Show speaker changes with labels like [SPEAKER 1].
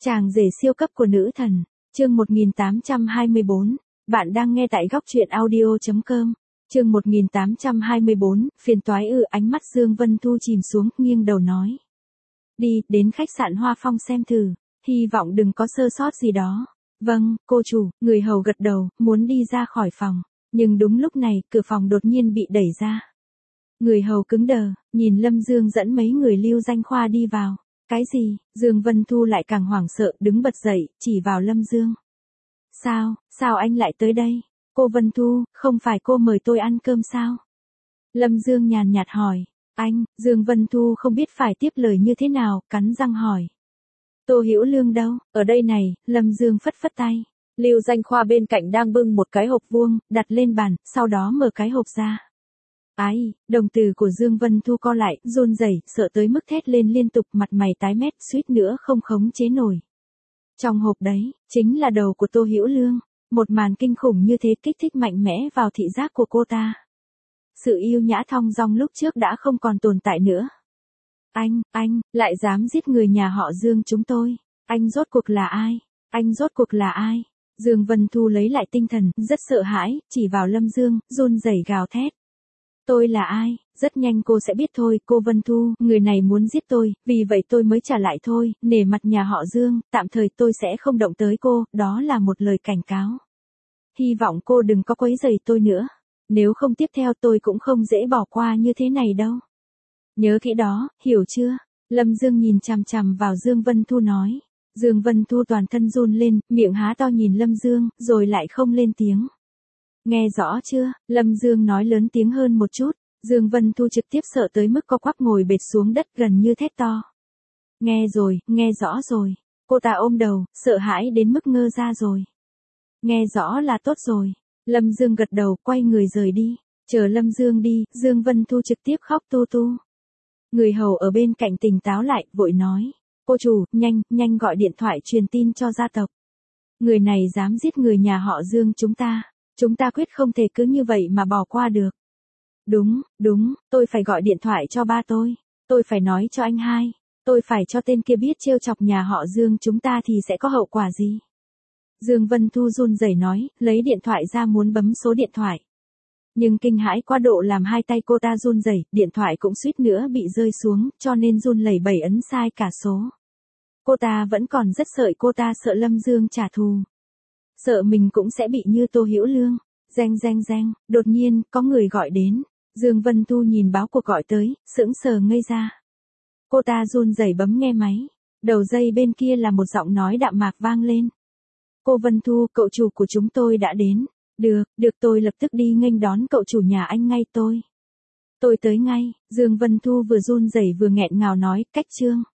[SPEAKER 1] Chàng rể siêu cấp của nữ thần, chương 1824, bạn đang nghe tại góc truyện audio.com, chương 1824, phiền toái ánh mắt Dương Vân Thu chìm xuống, nghiêng đầu nói. Đi, đến khách sạn Hoa Phong xem thử, hy vọng đừng có sơ sót gì đó. Vâng, cô chủ, người hầu gật đầu, muốn đi ra khỏi phòng, nhưng đúng lúc này, cửa phòng đột nhiên bị đẩy ra. Người hầu cứng đờ, nhìn Lâm Dương dẫn mấy người Lưu Danh Khoa đi vào. Cái gì? Dương Vân Thu lại càng hoảng sợ, đứng bật dậy, chỉ vào Lâm Dương. Sao anh lại tới đây? Cô Vân Thu, không phải cô mời tôi ăn cơm sao? Lâm Dương nhàn nhạt hỏi. Anh, Dương Vân Thu không biết phải tiếp lời như thế nào, cắn răng hỏi. Tô Hữu Lương đâu? Ở đây này, Lâm Dương phất phất tay. Lưu Danh Khoa bên cạnh đang bưng một cái hộp vuông, đặt lên bàn, sau đó mở cái hộp ra. Ái, đồng tử của Dương Vân Thu co lại, run rẩy, sợ tới mức thét lên liên tục, mặt mày tái mét, suýt nữa không khống chế nổi. Trong hộp đấy, chính là đầu của Tô Hữu Lương. Một màn kinh khủng như thế kích thích mạnh mẽ vào thị giác của cô ta. Sự yêu nhã thong dong lúc trước đã không còn tồn tại nữa. Anh, lại dám giết người nhà họ Dương chúng tôi. Anh rốt cuộc là ai? Anh rốt cuộc là ai? Dương Vân Thu lấy lại tinh thần, rất sợ hãi, chỉ vào Lâm Dương, run rẩy gào thét. Tôi là ai? Rất nhanh cô sẽ biết thôi, cô Vân Thu, người này muốn giết tôi, vì vậy tôi mới trả lại thôi, nể mặt nhà họ Dương, tạm thời tôi sẽ không động tới cô, đó là một lời cảnh cáo. Hy vọng cô đừng có quấy rầy tôi nữa, nếu không tiếp theo tôi cũng không dễ bỏ qua như thế này đâu. Nhớ kỹ đó, hiểu chưa? Lâm Dương nhìn chằm chằm vào Dương Vân Thu nói. Dương Vân Thu toàn thân run lên, miệng há to nhìn Lâm Dương, rồi lại không lên tiếng. Nghe rõ chưa? Lâm Dương nói lớn tiếng hơn một chút. Dương Vân Thu trực tiếp sợ tới mức co quắp ngồi bệt xuống đất gần như thét to. Nghe rõ rồi. Cô ta ôm đầu, sợ hãi đến mức ngơ ra rồi. Nghe rõ là tốt rồi. Lâm Dương gật đầu, quay người rời đi. Chờ Lâm Dương đi, Dương Vân Thu trực tiếp khóc tu tu. Người hầu ở bên cạnh tỉnh táo lại, vội nói. Cô chủ, nhanh gọi điện thoại truyền tin cho gia tộc. Người này dám giết người nhà họ Dương chúng ta quyết không thể cứ như vậy mà bỏ qua được. Đúng, tôi phải gọi điện thoại cho ba tôi phải nói cho anh hai, tôi phải cho tên kia biết trêu chọc nhà họ Dương chúng ta thì sẽ có hậu quả gì. Dương Vân Thu run rẩy nói, lấy điện thoại ra muốn bấm số điện thoại. Nhưng kinh hãi quá độ làm hai tay cô ta run rẩy, điện thoại cũng suýt nữa bị rơi xuống, cho nên run lẩy bẩy ấn sai cả số. Cô ta vẫn còn rất sợ, cô ta sợ Lâm Dương trả thù. Sợ mình cũng sẽ bị như Tô Hữu Lương. Reng, đột nhiên, có người gọi đến. Dương Vân Thu nhìn báo cuộc gọi tới, sững sờ ngây ra. Cô ta run rẩy bấm nghe máy. Đầu dây bên kia là một giọng nói đạm mạc vang lên. Cô Vân Thu, cậu chủ của chúng tôi đã đến. Được tôi lập tức đi nghênh đón cậu chủ nhà anh ngay tôi tới ngay. Dương Vân Thu vừa run rẩy vừa nghẹn ngào nói, cách Trương.